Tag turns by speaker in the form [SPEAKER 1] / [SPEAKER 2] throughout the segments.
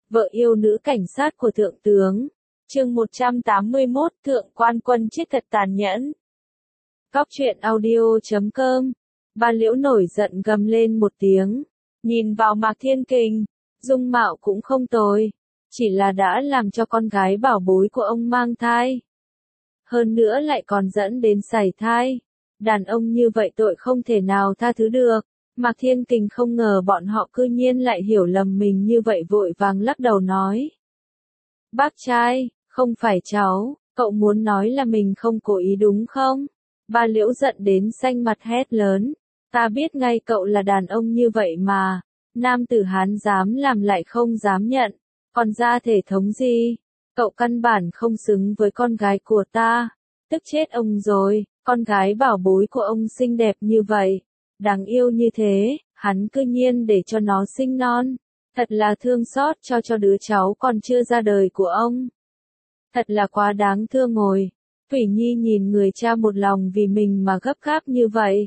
[SPEAKER 1] vợ yêu nữ cảnh sát của thượng tướng. Chương 181, Thượng quan Quân chết thật tàn nhẫn. Góc truyện audio.com. Bà Liễu nổi giận gầm lên một tiếng, nhìn vào Mạc Thiên Kình, dung mạo cũng không tồi, chỉ là đã làm cho con gái bảo bối của ông mang thai. Hơn nữa lại còn dẫn đến sảy thai. Đàn ông như vậy tội không thể nào tha thứ được. Mạc Thiên Kình không ngờ bọn họ cư nhiên lại hiểu lầm mình như vậy, vội vàng lắc đầu nói. Bác trai, không phải cháu, cậu muốn nói là mình không cố ý đúng không? Bà Liễu giận đến xanh mặt hét lớn. Ta biết ngay cậu là đàn ông như vậy mà. Nam tử Hán dám làm lại không dám nhận. Còn ra thể thống gì? Cậu căn bản không xứng với con gái của ta. Tức chết ông rồi, con gái bảo bối của ông xinh đẹp như vậy, đáng yêu như thế, hắn cư nhiên để cho nó sinh non. Thật là thương xót cho đứa cháu còn chưa ra đời của ông. Thật là quá đáng thương ngồi. Thủy Nhi nhìn người cha một lòng vì mình mà gấp gáp như vậy.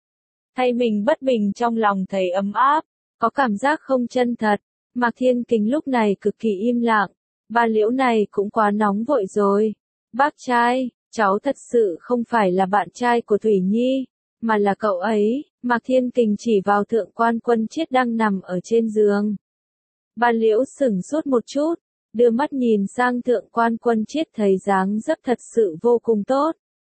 [SPEAKER 1] Thay mình bất bình trong lòng thấy ấm áp, có cảm giác không chân thật. Mạc Thiên Kình lúc này cực kỳ im lặng. Bà Liễu này cũng quá nóng vội rồi. Bác trai, cháu thật sự không phải là bạn trai của Thủy Nhi, mà là cậu ấy. Mạc Thiên Kình chỉ vào Thượng quan Quân Chiết đang nằm ở trên giường. Bà Liễu sửng sốt một chút, đưa mắt nhìn sang Thượng quan Quân Chiết thấy dáng dấp thật sự vô cùng tốt.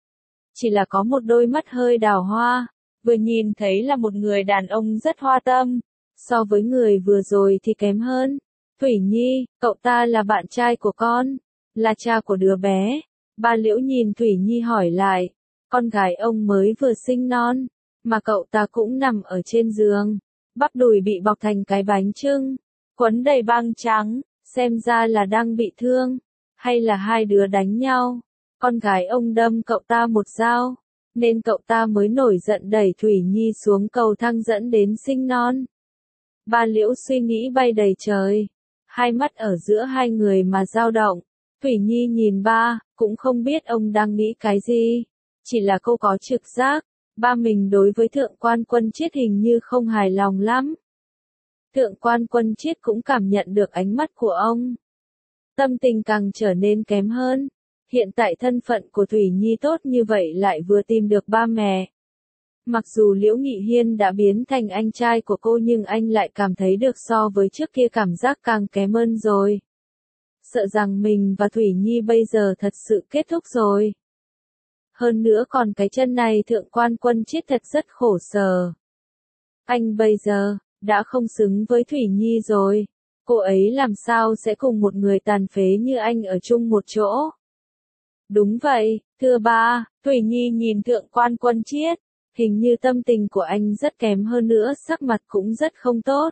[SPEAKER 1] Chỉ là có một đôi mắt hơi đào hoa, vừa nhìn thấy là một người đàn ông rất hoa tâm, so với người vừa rồi thì kém hơn. Thủy Nhi, cậu ta là bạn trai của con, là cha của đứa bé. Bà Liễu nhìn Thủy Nhi hỏi lại, con gái ông mới vừa sinh non, mà cậu ta cũng nằm ở trên giường, bắp đùi bị bọc thành cái bánh chưng, quấn đầy băng trắng, xem ra là đang bị thương, hay là hai đứa đánh nhau. Con gái ông đâm cậu ta một dao, nên cậu ta mới nổi giận đẩy Thủy Nhi xuống cầu thang dẫn đến sinh non. Bà Liễu suy nghĩ bay đầy trời, hai mắt ở giữa hai người mà dao động. Thủy Nhi nhìn ba, cũng không biết ông đang nghĩ cái gì. Chỉ là cô có trực giác, ba mình đối với Thượng quan Quân Chiết hình như không hài lòng lắm. Thượng quan Quân Chiết cũng cảm nhận được ánh mắt của ông. Tâm tình càng trở nên kém hơn. Hiện tại thân phận của Thủy Nhi tốt như vậy lại vừa tìm được ba mẹ. Mặc dù Liễu Nghị Hiên đã biến thành anh trai của cô nhưng anh lại cảm thấy được so với trước kia cảm giác càng kém hơn rồi. Sợ rằng mình và Thủy Nhi bây giờ thật sự kết thúc rồi. Hơn nữa còn cái chân này Thượng quan Quân Chiết thật rất khổ sở. Anh bây giờ, đã không xứng với Thủy Nhi rồi. Cô ấy làm sao sẽ cùng một người tàn phế như anh ở chung một chỗ? Đúng vậy, thưa ba, Thủy Nhi nhìn Thượng quan Quân Chiết. Hình như tâm tình của anh rất kém, hơn nữa sắc mặt cũng rất không tốt.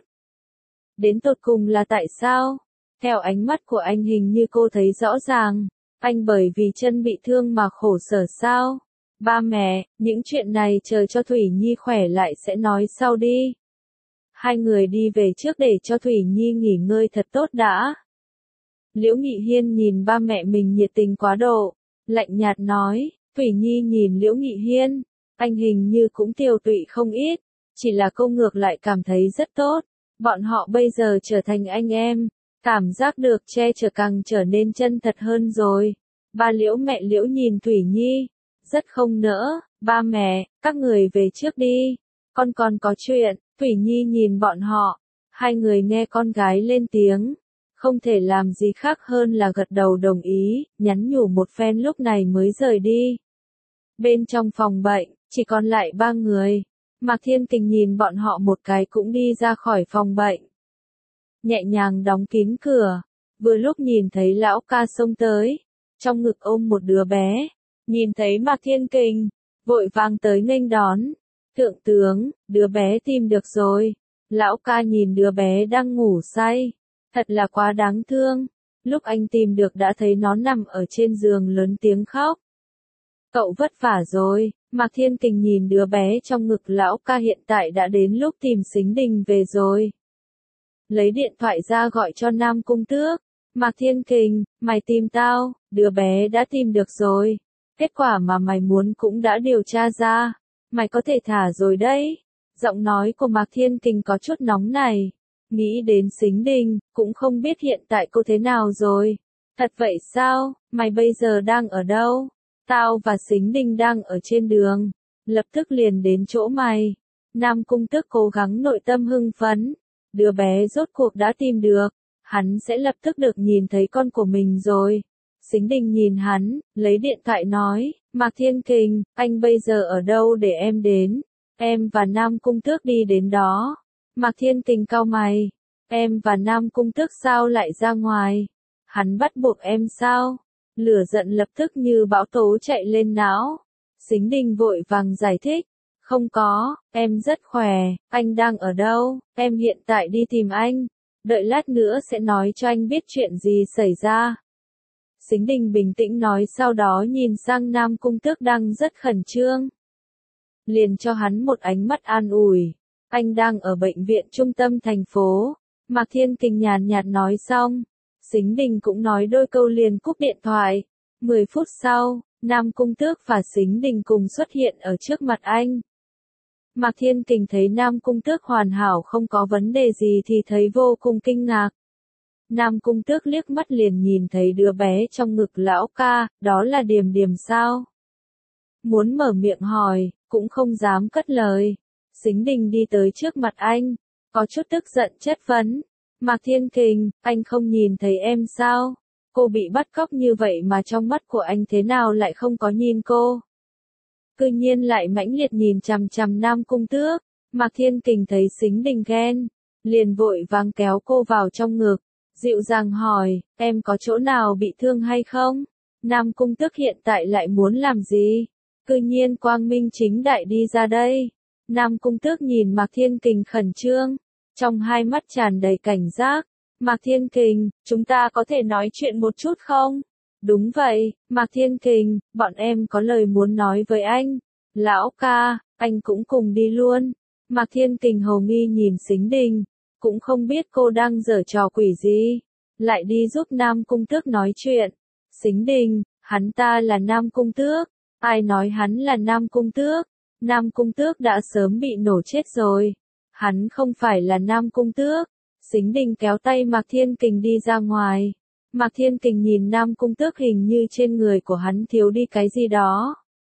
[SPEAKER 1] Đến tột cùng là tại sao? Theo ánh mắt của anh hình như cô thấy rõ ràng, anh bởi vì chân bị thương mà khổ sở sao? Ba mẹ, những chuyện này chờ cho Thủy Nhi khỏe lại sẽ nói sau đi. Hai người đi về trước để cho Thủy Nhi nghỉ ngơi thật tốt đã. Liễu Nghị Hiên nhìn ba mẹ mình nhiệt tình quá độ, lạnh nhạt nói. Thủy Nhi nhìn Liễu Nghị Hiên, anh hình như cũng tiều tụy không ít, chỉ là cô ngược lại cảm thấy rất tốt. Bọn họ bây giờ trở thành anh em. Cảm giác được che chở càng trở nên chân thật hơn rồi. Ba Liễu mẹ Liễu nhìn Thủy Nhi, rất không nỡ. Ba mẹ, các người về trước đi, con còn có chuyện. Thủy Nhi nhìn bọn họ, hai người nghe con gái lên tiếng, không thể làm gì khác hơn là gật đầu đồng ý, nhắn nhủ một phen lúc này mới rời đi. Bên trong phòng bệnh, chỉ còn lại ba người. Mạc Thiên Kình nhìn bọn họ một cái cũng đi ra khỏi phòng bệnh. Nhẹ nhàng đóng kín cửa, vừa lúc nhìn thấy lão ca xông tới, trong ngực ôm một đứa bé, nhìn thấy Mạc Thiên Kình, vội vàng tới nghênh đón. Thượng tướng, đứa bé tìm được rồi. Lão ca nhìn đứa bé đang ngủ say, thật là quá đáng thương. Lúc anh tìm được đã thấy nó nằm ở trên giường lớn tiếng khóc. Cậu vất vả rồi. Mạc Thiên Kình nhìn đứa bé trong ngực lão ca, hiện tại đã đến lúc tìm Sính Đình về rồi. Lấy điện thoại ra gọi cho Nam Cung Tước. Mạc Thiên Kình, mày tìm tao, đứa bé đã tìm được rồi. Kết quả mà mày muốn cũng đã điều tra ra. Mày có thể thả rồi đấy. Giọng nói của Mạc Thiên Kình có chút nóng này. Nghĩ đến Sính Đình, cũng không biết hiện tại cô thế nào rồi. Thật vậy sao, mày bây giờ đang ở đâu? Tao và Sính Đình đang ở trên đường. Lập tức liền đến chỗ mày. Nam Cung Tước cố gắng nội tâm hưng phấn. Đứa bé rốt cuộc đã tìm được. Hắn sẽ lập tức được nhìn thấy con của mình rồi. Sính Đình nhìn hắn, lấy điện thoại nói, Mạc Thiên Kình, anh bây giờ ở đâu để em đến? Em và Nam Cung Tước đi đến đó. Mạc Thiên Kình cau mày. Em và Nam Cung Tước sao lại ra ngoài? Hắn bắt buộc em sao? Lửa giận lập tức như bão tố chạy lên não. Sính Đình vội vàng giải thích. Không có, em rất khỏe, anh đang ở đâu? Em hiện tại đi tìm anh. Đợi lát nữa sẽ nói cho anh biết chuyện gì xảy ra. Sính Đình bình tĩnh nói, sau đó nhìn sang Nam Cung Tước đang rất khẩn trương. Liền cho hắn một ánh mắt an ủi. Anh đang ở bệnh viện trung tâm thành phố. Mạc Thiên Kình nhàn nhạt nói xong. Sính Đình cũng nói đôi câu liền cúp điện thoại. 10 phút sau, Nam Cung Tước và Sính Đình cùng xuất hiện ở trước mặt anh. Mạc Thiên Kình thấy Nam Cung Tước hoàn hảo không có vấn đề gì thì thấy vô cùng kinh ngạc. Nam Cung Tước liếc mắt liền nhìn thấy đứa bé trong ngực lão ca, đó là Điềm Điềm sao? Muốn mở miệng hỏi, cũng không dám cất lời. Sính Đình đi tới trước mặt anh, có chút tức giận chất vấn. Mạc Thiên Kình, anh không nhìn thấy em sao? Cô bị bắt cóc như vậy mà trong mắt của anh thế nào lại không có nhìn cô? Cư nhiên lại mãnh liệt nhìn chằm chằm Nam Cung Tước. Mạc Thiên Kình thấy Sính Đình ghen, liền vội vàng kéo cô vào trong ngực, dịu dàng hỏi, em có chỗ nào bị thương hay không? Nam Cung Tước hiện tại lại muốn làm gì? Cư nhiên quang minh chính đại đi ra đây. Nam Cung Tước nhìn Mạc Thiên Kình khẩn trương, trong hai mắt tràn đầy cảnh giác. Mạc Thiên Kình, chúng ta có thể nói chuyện một chút không? Đúng vậy, Mạc Thiên Kình, bọn em có lời muốn nói với anh. Lão ca, anh cũng cùng đi luôn. Mạc Thiên Kình hồ nghi nhìn Sính Đình, cũng không biết cô đang giở trò quỷ gì. Lại đi giúp Nam Cung Tước nói chuyện. Sính Đình, hắn ta là Nam Cung Tước. Ai nói hắn là Nam Cung Tước? Nam Cung Tước đã sớm bị nổ chết rồi. Hắn không phải là Nam Cung Tước. Sính Đình kéo tay Mạc Thiên Kình đi ra ngoài. Mạc Thiên Kình nhìn Nam Cung Tước, hình như trên người của hắn thiếu đi cái gì đó.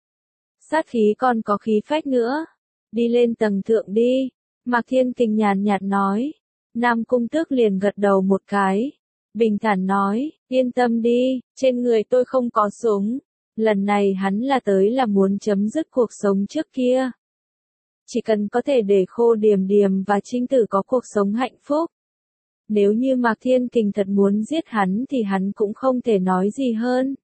[SPEAKER 1] Sát khí còn có khí phách nữa. Đi lên tầng thượng đi. Mạc Thiên Kình nhàn nhạt nói. Nam Cung Tước liền gật đầu một cái. Bình thản nói, yên tâm đi, trên người tôi không có súng. Lần này hắn là tới là muốn chấm dứt cuộc sống trước kia. Chỉ cần có thể để Khô Điềm Điềm và Trinh Tử có cuộc sống hạnh phúc. Nếu như Mạc Thiên Kình thật muốn giết hắn thì hắn cũng không thể nói gì hơn.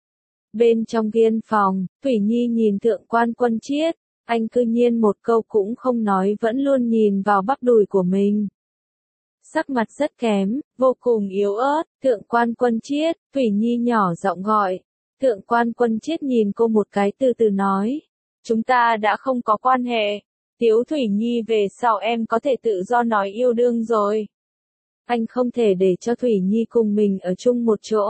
[SPEAKER 1] Bên trong viên phòng, Thủy Nhi nhìn Thượng quan Quân Chiết, anh cư nhiên một câu cũng không nói vẫn luôn nhìn vào bắp đùi của mình. Sắc mặt rất kém, vô cùng yếu ớt, Thượng quan Quân Chiết, Thủy Nhi nhỏ giọng gọi. Thượng quan Quân Chiết nhìn cô một cái từ từ nói. Chúng ta đã không có quan hệ. Tiếu Thủy Nhi về sau em có thể tự do nói yêu đương rồi. Anh không thể để cho Thủy Nhi cùng mình ở chung một chỗ.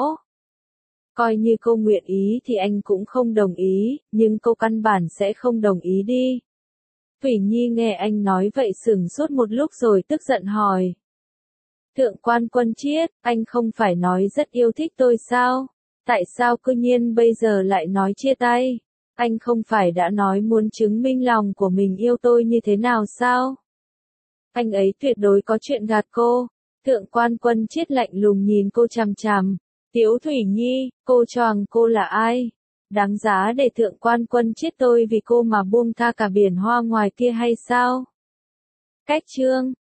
[SPEAKER 1] Coi như cô nguyện ý thì anh cũng không đồng ý, nhưng cô căn bản sẽ không đồng ý đi. Thủy Nhi nghe anh nói vậy sửng sốt một lúc rồi tức giận hỏi. Thượng quan Quân Chiết, anh không phải nói rất yêu thích tôi sao? Tại sao cư nhiên bây giờ lại nói chia tay? Anh không phải đã nói muốn chứng minh lòng của mình yêu tôi như thế nào sao? Anh ấy tuyệt đối có chuyện gạt cô. Thượng quan Quân Chiết lạnh lùng nhìn cô chằm chằm. Tiếu Thủy Nhi, cô cho rằng cô là ai? Đáng giá để Thượng quan Quân Chiết tôi vì cô mà buông tha cả biển hoa ngoài kia hay sao? Cách chương